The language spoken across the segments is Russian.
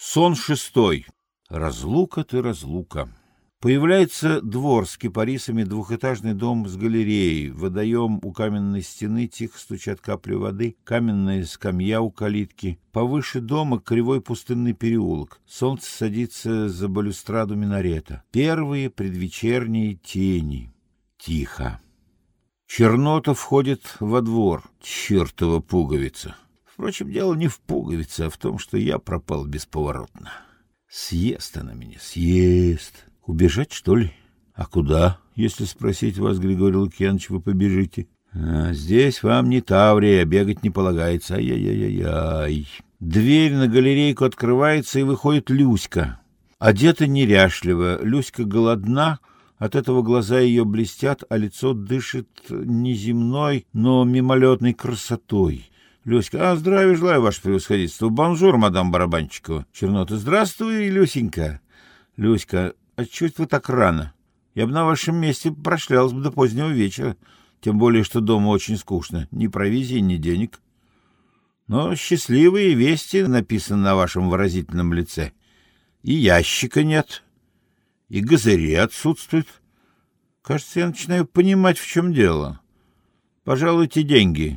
Сон шестой. Разлука ты, разлука. Появляется двор с кипарисами, двухэтажный дом с галереей, водоем у каменной стены, тихо стучат капли воды, каменная скамья у калитки. Повыше дома кривой пустынный переулок. Солнце садится за балюстраду минарета. Первые предвечерние тени. Тихо. Чернота входит во двор. Чертова пуговица. Впрочем, дело не в пуговице, а в том, что я пропал бесповоротно. Съест она меня, съест. Убежать, что ли? А куда, если спросить вас, Григорий Лукьянович, вы побежите? Здесь вам не Таврия, бегать не полагается. Ай-яй-яй-яй. Дверь на галерейку открывается, и выходит Люська. Одета неряшливо. Люська голодна, от этого глаза ее блестят, а лицо дышит неземной, но мимолетной красотой. Люська: здравия желаю, ваше превосходительство. Бонжур, мадам Барабанщикова. Чернота: здравствуй, Люсенька. Люська: а чуть вы так рано? Я бы на вашем месте прошлялась бы до позднего вечера, тем более, что дома очень скучно. Ни провизии, ни денег. Но счастливые вести написаны на вашем выразительном лице. И ящика нет, и газыри отсутствуют. Кажется, я начинаю понимать, в чем дело. Пожалуйте деньги.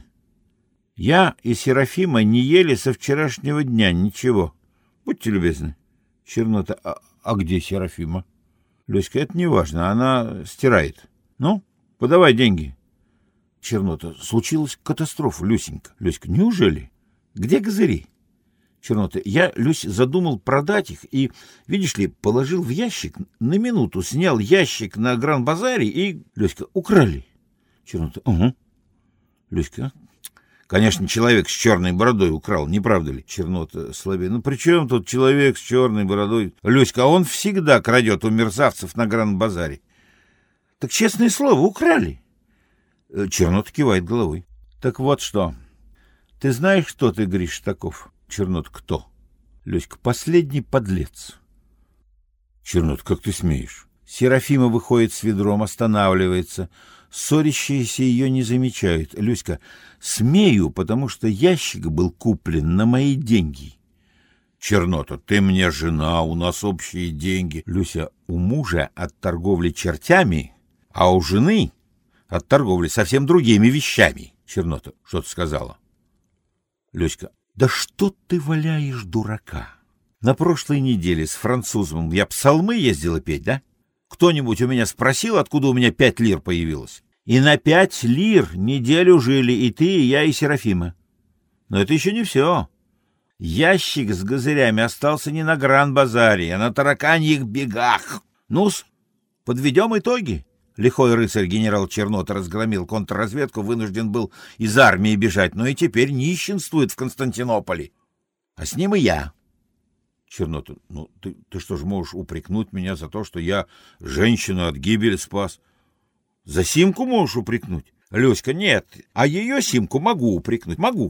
Я и Серафима не ели со вчерашнего дня ничего. Будьте любезны. Чернота: а где Серафима? Люська: это не важно, она стирает. Ну, подавай деньги. Чернота: случилась катастрофа, Люсенька. Люська: неужели? Где газыри? Чернота: я, Люсь, задумал продать их и, видишь ли, положил в ящик, на минуту снял ящик на Гран-базаре и... Люська: украли. Чернота: угу. Люська: конечно, человек с черной бородой украл, не правда ли? Чернота слабее: ну при чем тут человек с черной бородой? Люська: он всегда крадет у мерзавцев на Гран-базаре. Так, честное слово, украли. Чернота кивает головой. Так вот что. Ты знаешь, кто ты, Гриш, таков? Чернота: кто? Люська: последний подлец. Чернота: как ты смеешь? Серафима выходит с ведром, останавливается. Ссорящиеся ее не замечают. Люська: смею, потому что ящик был куплен на мои деньги. Чернота: ты мне жена, у нас общие деньги. Люся: у мужа от торговли чертями, а у жены от торговли совсем другими вещами. Чернота: что ты сказала? Люська: да что ты валяешь, дурака? На прошлой неделе с французом я псалмы ездила петь, да? Кто-нибудь у меня спросил, откуда у меня 5 лир появилось? И на 5 лир неделю жили и ты, и я, и Серафима. Но это еще не все. Ящик с газырями остался не на Гран-базаре, а на тараканьих бегах. Ну-с, подведем итоги. Лихой рыцарь генерал Чернота разгромил контрразведку, вынужден был из армии бежать, но и теперь нищенствует в Константинополе. А с ним и я. Чернота: ну ты что ж можешь упрекнуть меня за то, что я женщину от гибели спас? За Симку можешь упрекнуть? Люська: нет, а ее Симку могу упрекнуть, могу.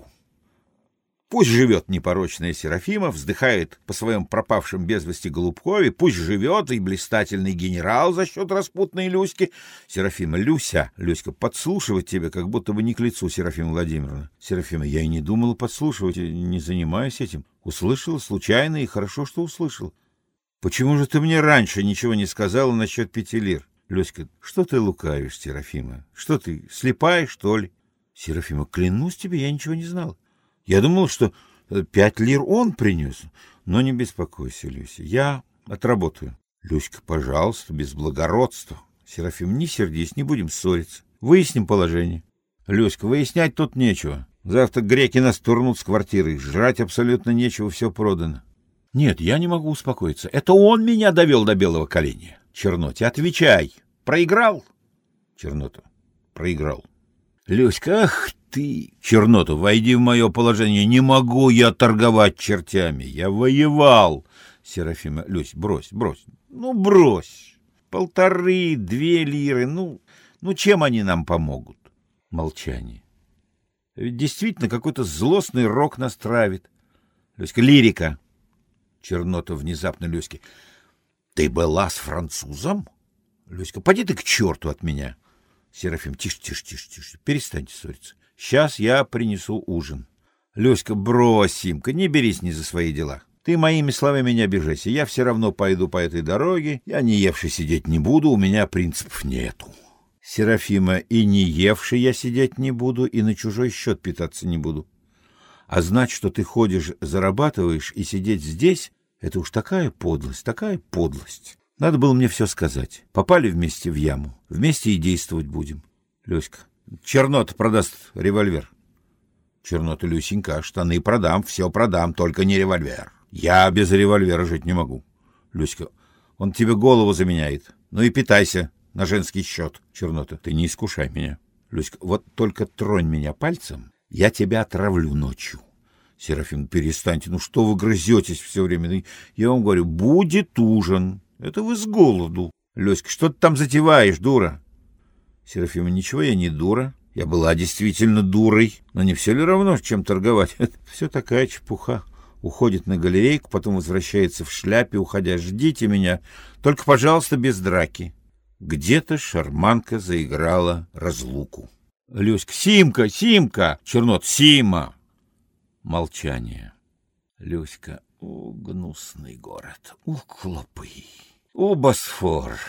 Пусть живет непорочная Серафима, вздыхает по своем пропавшем без вести Голубкове, пусть живет и блистательный генерал за счет распутной Люськи. Серафима: Люся. Люська: подслушивать тебе как будто бы не к лицу, Серафима Владимировна. Серафима: я и не думала подслушивать, не занимаюсь этим. Услышала случайно, и хорошо, что услышал. Почему же ты мне раньше ничего не сказала насчет 5 лир? Люська: что ты лукавишь, Серафима? Что ты, слепая, что ли? Серафима: клянусь тебе, я ничего не знала. Я думал, что 5 лир он принес. Но не беспокойся, Люся, я отработаю. Люська: пожалуйста, без благородства. Серафим: не сердись, не будем ссориться. Выясним положение. Люська: выяснять тут нечего. Завтра греки нас турнут с квартиры. Жрать абсолютно нечего, все продано. Нет, я не могу успокоиться. Это он меня довел до белого коленя. Черноте: отвечай. Проиграл? Чернота: проиграл. Люська: ах ты! Чернота: войди в мое положение. Не могу я торговать чертями. Я воевал. Серафима: Люсь, брось. Ну, брось. 1,5-2 лиры. Ну, чем они нам помогут? Молчание. Ведь действительно какой-то злостный рок нас травит. Люська: лирика. Чернота внезапно Люське: ты была с французом? Люська: поди ты к черту от меня. Серафим: тише, перестаньте ссориться. Сейчас я принесу ужин. Люська: брось, Симка, не берись ни за свои дела. Ты моими словами не обижайся. Я все равно пойду по этой дороге. Я не евший сидеть не буду, у меня принципов нету. Серафима, и не евший я сидеть не буду, и на чужой счет питаться не буду. А знать, что ты ходишь, зарабатываешь, и сидеть здесь, это уж такая подлость, такая подлость. Надо было мне все сказать. Попали вместе в яму, вместе и действовать будем. Люська, Чернота продаст револьвер. Чернота, Люсенька, штаны продам, все продам, только не револьвер. Я без револьвера жить не могу. Люська, он тебе голову заменяет. Ну и питайся на женский счет. Чернота, ты не искушай меня. Люська, вот только тронь меня пальцем, я тебя отравлю ночью. Серафим, перестаньте, ну что вы грызетесь все время? Я вам говорю, будет ужин. Это вы с голоду. Люська, что ты там затеваешь, дура? Серафима, ничего, я не дура. Я была действительно дурой. Но не все ли равно, чем торговать? Это все такая чепуха. Уходит на галерейку, потом возвращается в шляпе, уходя. Ждите меня. Только, пожалуйста, без драки. Где-то шарманка заиграла разлуку. Люська, Симка, Симка! Чернот, Сима! Молчание. Люська, о, гнусный город, о, клопы, о, Босфор.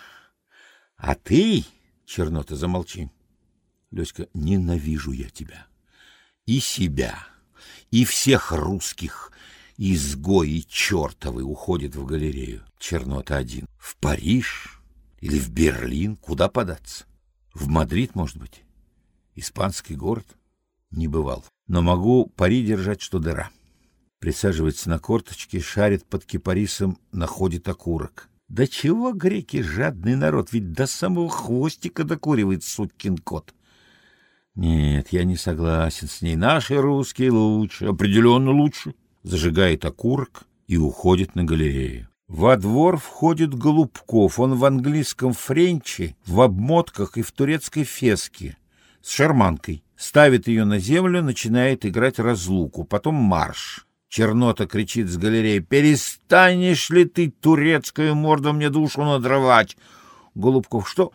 А ты, Чернота, замолчи. Люська, ненавижу я тебя. И себя, и всех русских. Изгои чертовы уходят в галерею. Чернота один. В Париж или в Берлин? Куда податься? В Мадрид, может быть? Испанский город? Не бывал. Но могу пари держать, что дыра. Присаживается на корточки, шарит под кипарисом, находит окурок. Да чего греки жадный народ, ведь до самого хвостика докуривает сукин кот. Нет, я не согласен с ней. Наши русские лучше, определенно лучше. Зажигает окурок и уходит на галерею. Во двор входит Голубков. Он в английском френче, в обмотках и в турецкой феске. С шарманкой. Ставит ее на землю, начинает играть разлуку. Потом марш. Чернота кричит с галереи: «Перестанешь ли ты, турецкая морда, мне душу надрывать?» Голубков: «Что?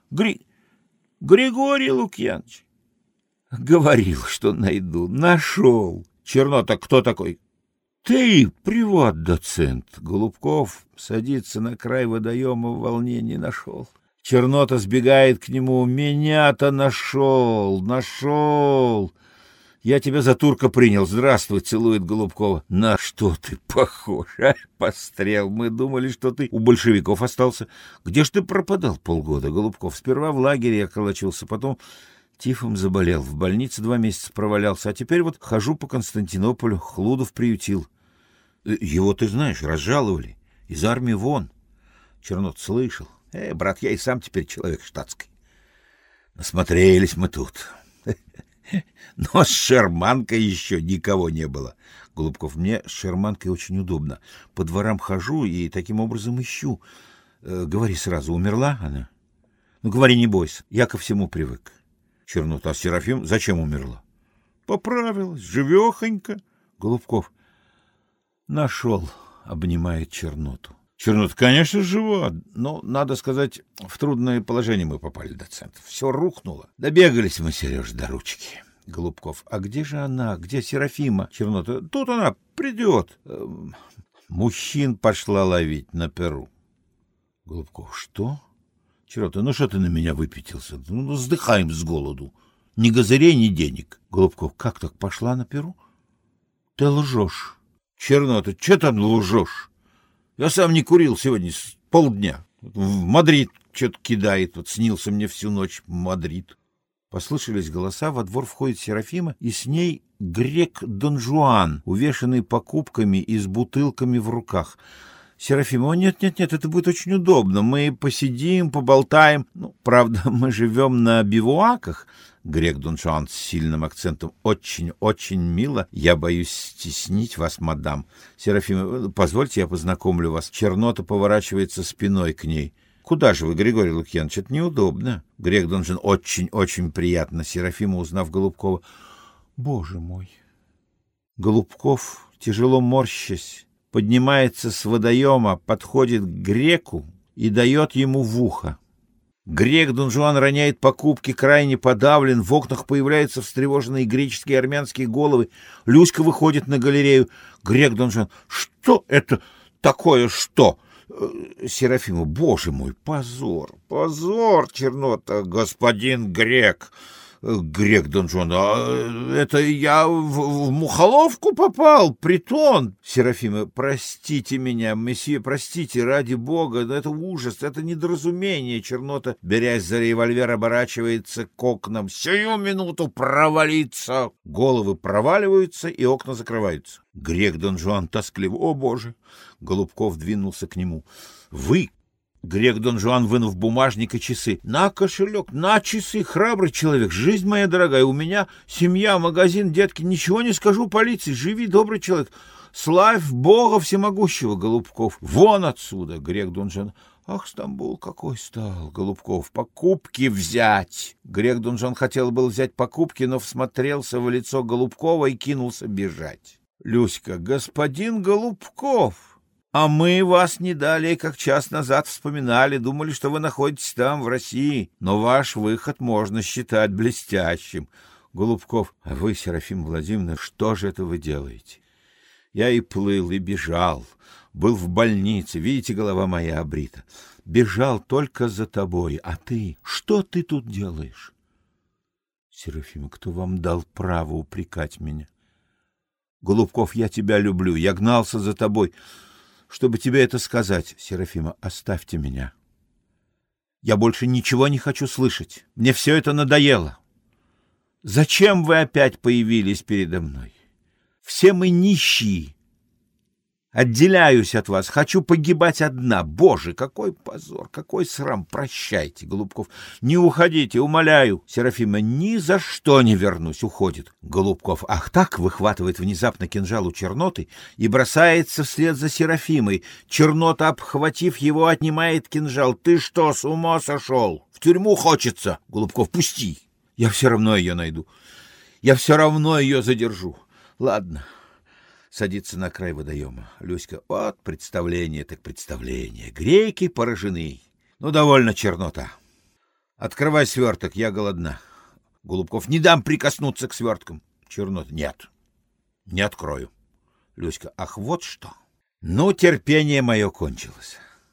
Григорий Лукьянович?» «Говорил, что найду. Нашел». Чернота: «Кто такой?» «Ты, приват-доцент». Голубков садится на край водоема, в волнении: «Нашел». Чернота сбегает к нему: «Меня-то нашел, нашел. Я тебя за турка принял. Здравствуй», целует Голубкова. «На что ты похож, а, пострел? Мы думали, что ты у большевиков остался. Где ж ты пропадал полгода?» Голубков: «Сперва в лагере околочился, потом тифом заболел. В больнице 2 месяца провалялся, а теперь вот хожу по Константинополю, Хлудов приютил». «Его, ты знаешь, разжаловали. Из армии вон». Чернот: «Слышал. Брат, я и сам теперь человек штатский. Насмотрелись мы тут. Но с шарманкой еще никого не было». Голубков: «Мне с шарманкой очень удобно. По дворам хожу и таким образом ищу. Говори сразу, умерла она?» «Ну, говори, не бойся, я ко всему привык». Чернот: «А Серафим зачем умерла?» «Поправилась, живехонька». Голубков: «Нашел», обнимает Черноту. Чернота: «Конечно, жива, но, надо сказать, в трудное положение мы попали, доцент. Все рухнуло. Добегались мы, Сереж, до ручки». Голубков: «А где же она? Где Серафима?» Чернота: «Тут она придет. Мужчин пошла ловить на Перу». Голубков: «Что?» Чернота: «Ну что ты на меня выпятился? Ну, вздыхаем с голоду. Ни газырей, ни денег». Голубков: «Как так пошла на Перу? Ты лжешь». Чернота: «Че там лжешь? Я сам не курил сегодня с полдня. В Мадрид что-то кидает. Вот снился мне всю ночь Мадрид». Послышались голоса, во двор входит Серафима, и с ней грек Дон Жуан, увешанный покупками и с бутылками в руках. Серафима: «Нет, это будет очень удобно. Мы посидим, поболтаем. Ну, правда, мы живем на бивуаках». Грек Дон Жуан с сильным акцентом: «Очень мило. Я боюсь стеснить вас, мадам». Серафима: «Позвольте, я познакомлю вас». Чернота поворачивается спиной к ней. «Куда же вы, Григорий Лукьянович? Это неудобно». Грек Дон Жуан: «Очень приятно». Серафима, узнав Голубкова: «Боже мой». Голубков, тяжело морщась, поднимается с водоема, подходит к греку и дает ему в ухо: Грек Дон Жуан роняет покупки, крайне подавлен. В окнах появляются встревоженные греческие и армянские головы. Люська выходит на галерею. Грек Дон Жуан: что это такое, что? Серафима: боже мой, позор, позор, чернота, господин Грек. Грек Дон Жуан: это я в мухоловку попал, притон. Серафима: простите меня, месье, простите, ради бога, это ужас, это недоразумение. Чернота, берясь за револьвер, оборачивается к окнам: сию минуту провалиться. Головы проваливаются, и окна закрываются. Грек Дон Жуан тоскливо: о боже. Голубков двинулся к нему: вы... Грек Дон Жуан, вынув бумажник и часы: на кошелек, на часы, храбрый человек, жизнь моя дорогая, у меня семья, магазин, детки, ничего не скажу полиции, живи, добрый человек, славь Бога всемогущего. Голубков: вон отсюда. Грек Дон Жуан: ах, Стамбул какой стал. Голубков: покупки взять. Грек Дон Жуан хотел был взять покупки, но всмотрелся в лицо Голубкова и кинулся бежать. Люська: господин Голубков, а мы вас не далее, как час назад вспоминали, думали, что вы находитесь там, в России, но ваш выход можно считать блестящим. Голубков: а вы, Серафима Владимировна, что же это вы делаете? Я и плыл, и бежал, был в больнице, видите, голова моя обрита. Бежал только за тобой, а ты, что ты тут делаешь? Серафима: кто вам дал право упрекать меня? Голубков: я тебя люблю, я гнался за тобой, чтобы тебе это сказать. Серафима: оставьте меня. Я больше ничего не хочу слышать. Мне все это надоело. Зачем вы опять появились передо мной? Все мы нищие. Отделяюсь от вас, хочу погибать одна. Боже, какой позор, какой срам. Прощайте. Голубков: не уходите, умоляю. Серафима: ни за что не вернусь. Уходит. Голубков: ах так, выхватывает внезапно кинжал у Черноты и бросается вслед за Серафимой. Чернота, обхватив его, отнимает кинжал. Ты что, с ума сошел? В тюрьму хочется. Голубков: пусти. Я все равно ее найду. Я все равно ее задержу. Ладно. Садится на край водоема. Люська: вот представление так представление. Греки поражены. Ну, довольно, Чернота. Открывай сверток, я голодна. Голубков: не дам прикоснуться к сверткам. Чернота: нет, не открою. Люська: ах, вот что. Ну, терпение мое кончилось.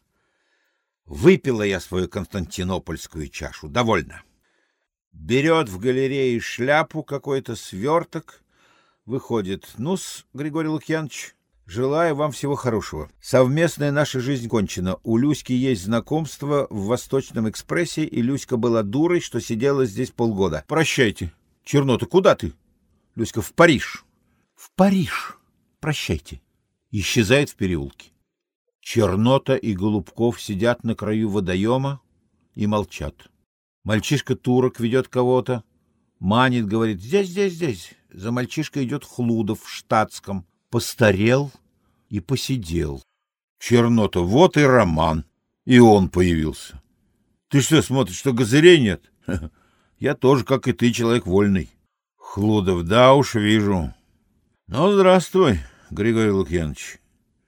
Выпила я свою константинопольскую чашу. Довольно. Берет в галерее шляпу, какой-то сверток. Выходит: ну-с, Григорий Лукьянович, желаю вам всего хорошего. Совместная наша жизнь кончена. У Люськи есть знакомство в Восточном экспрессе, и Люська была дурой, что сидела здесь полгода. Прощайте. Чернота: куда ты? Люська: в Париж. В Париж. Прощайте. Исчезает в переулке. Чернота и Голубков сидят на краю водоема и молчат. Мальчишка-турок ведет кого-то. Манит, говорит: здесь, здесь, здесь. За мальчишкой идет Хлудов в штатском. Постарел и посидел. Чернота: вот и роман. И он появился. Ты что смотришь, что газырей нет? Я тоже, как и ты, человек вольный. Хлудов: да уж, вижу. Ну, здравствуй, Григорий Лукьянович.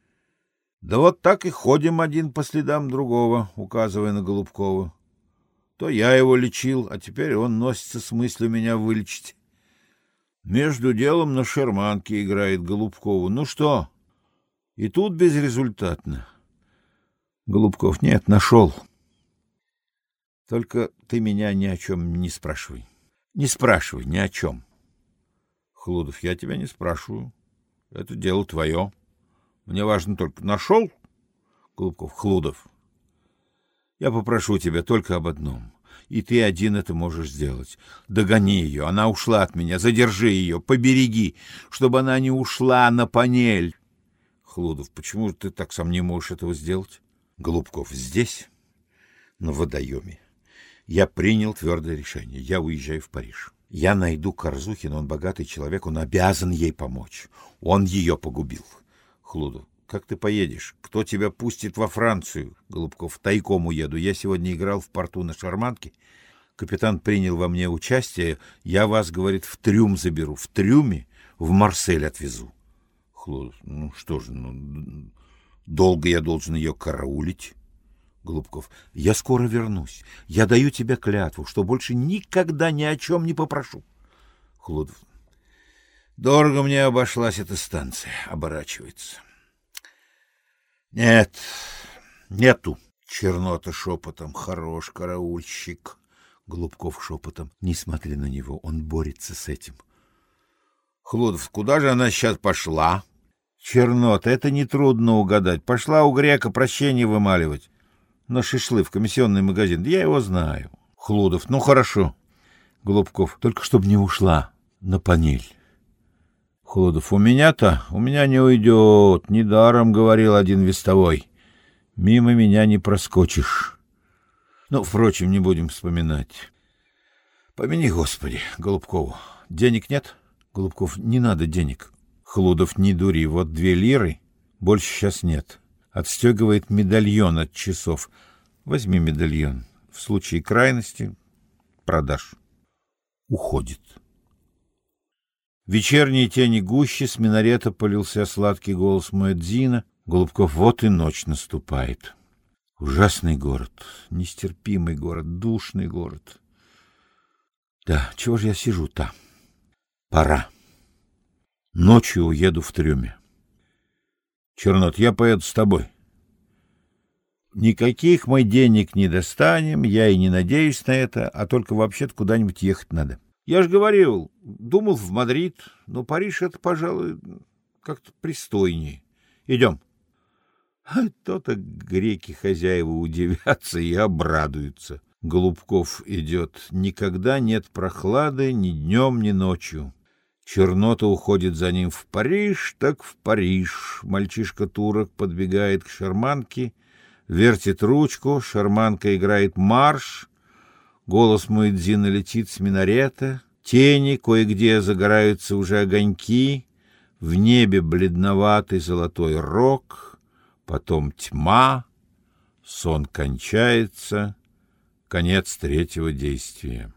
Да вот так и ходим один по следам другого, указывая на Голубкова. То я его лечил, а теперь он носится с мыслью меня вылечить. Между делом на шарманке играет Голубкову. Ну что? И тут безрезультатно. Голубков: нет, нашел. Только ты меня ни о чем не спрашивай. Не спрашивай ни о чем. Хлудов: я тебя не спрашиваю. Это дело твое. Мне важно только: нашел? Голубков: Хлудов, я попрошу тебя только об одном. И ты один это можешь сделать. Догони ее, она ушла от меня, задержи ее, побереги, чтобы она не ушла на панель. Хлудов: почему же ты так сам не можешь этого сделать? Голубков: здесь, на водоеме, я принял твердое решение. Я уезжаю в Париж. Я найду Корзухина, он богатый человек, он обязан ей помочь. Он ее погубил. Хлудов: как ты поедешь? Кто тебя пустит во Францию? Голубков: тайком уеду. Я сегодня играл в порту на шарманке. Капитан принял во мне участие. Я вас, говорит, в трюм заберу. В трюме в Марсель отвезу. Хлудов: ну что же, долго я должен ее караулить? Голубков. Я скоро вернусь. Я даю тебе клятву, что больше никогда ни о чем не попрошу. Хлудов. Дорого мне обошлась эта станция. Оборачивается. Нет, нету. Чернота шепотом. Хорош караульщик. Голубков шепотом. Не смотри на него, он борется с этим. Хлудов. Куда же она сейчас пошла? Чернота, это нетрудно угадать. Пошла у грека прощение вымаливать. На шашлы в комиссионный магазин. Я его знаю. Хлудов. Ну, хорошо. Голубков. Только чтобы не ушла на панель. Хлудов. У меня не уйдет. Недаром говорил один вестовой. Мимо меня не проскочишь. Ну, впрочем, не будем вспоминать. Помяни, Господи, Голубкову. Денег нет? Голубков. Не надо денег. Хлудов. Не дури. Вот 2 лиры. Больше сейчас нет. Отстегивает медальон от часов. Возьми медальон. В случае крайности продашь. Уходит. В вечерние тени гуще с минарета полился сладкий голос муэдзина. Голубков. Вот и ночь наступает. Ужасный город, нестерпимый город, душный город. Да, чего же я сижу-то? Пора. Ночью уеду в трюме. Чернот, я поеду с тобой. Никаких мы денег не достанем, я и не надеюсь на это, а только вообще-то куда-нибудь ехать надо. Я же говорил, думал в Мадрид, но Париж это, пожалуй, как-то пристойнее. Идем. То-то греки-хозяева удивятся и обрадуются. Голубков идет. Никогда нет прохлады ни днем, ни ночью. Чернота уходит за ним в Париж, так в Париж. Мальчишка-турок подбегает к шарманке, вертит ручку, шарманка играет марш. Голос муэдзина летит с минарета. Тени, кое-где загораются уже огоньки. В небе бледноватый золотой рог. Потом тьма. Сон кончается. Конец 3-го действия.